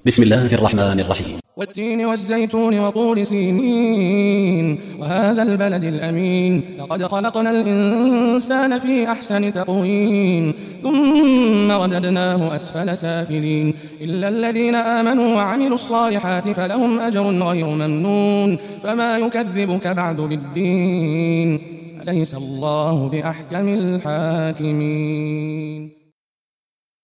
بسم الله الرحمن الرحيم. والتين والزيتون وطور سينين وهذا البلد الأمين لقد خلقنا الإنسان في أحسن تقويم ثم رددناه أسفل سافلين إلا الذين آمنوا وعملوا الصالحات فلهم أجر غير ممنون فما يكذبك بعد بالدين أليس الله بأحكم الحاكمين.